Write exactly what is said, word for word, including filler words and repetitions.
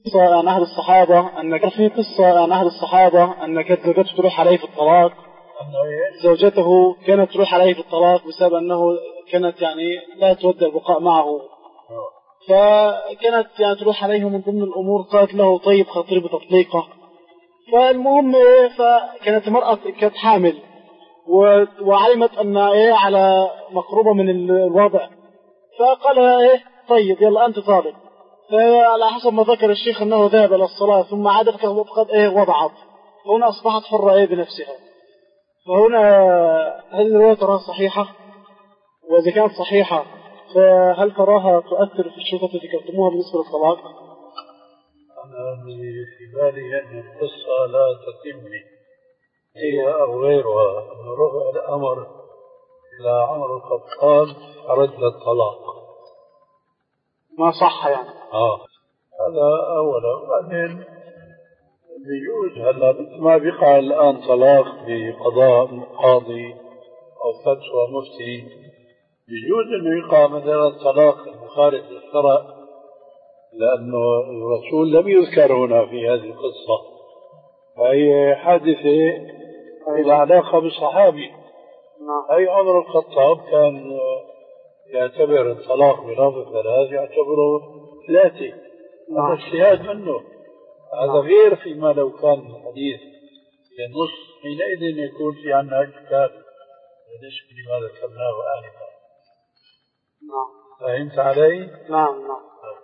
قصة عن أحد الصحابة أن كان في قصة عن أحد الصحابة أن كانت زوجته تروح عليه في الطلاق. زوجته كانت تروح عليه في الطلاق بسبب أنه كانت يعني لا تود البقاء معه، فكانت يعني تروح عليه من ضمن الأمور قالت له طيب خاطري بتطليقه. فالمهم إيه، فكانت المرأة كانت حامل وعلمت أن إيه على مقربة من الوضع، فقال إيه طيب يلا أنت طالب. فعلى حسب ما ذكر الشيخ أنه ذهب إلى الصلاة ثم عاد فقد إيه وضعت، هنا أصبحت حرة إيه بنفسها. فهنا هل الرواية تراها صحيحة؟ وإذا كانت صحيحة فهل تراها تؤثر في الشروط التي ذكرتموها بالنسبة للطلاق؟ أنا في بالي أن القصة لا تتمني هي أو غيرها، أن رفع الأمر إلى عمر الخطاب رد الطلاق ما صح يعني. آه هذا أولا. وبعدين بيجوز هلا ما بيقع الآن طلاق بقضاء قاضي أو فتوى مفتي، بيجوز أنه يقع مثلا الطلاق المخالف للشرع، لأنه الرسول لم يذكر هنا في هذه القصة، فهي حادثة إلى علاقة بالصحابي. أي عمر الخطاب كان يعتبر الطلاق بلفظ ثلاث يعتبره ثلاثة، هذا اجتهاد منه. هذا غير فيما لو كان الحديث النص، حينئذ يكون في عنا كتاب بالنسبة لما ذكرناه آنفا. نعم. فهمت علي؟ نعم نعم.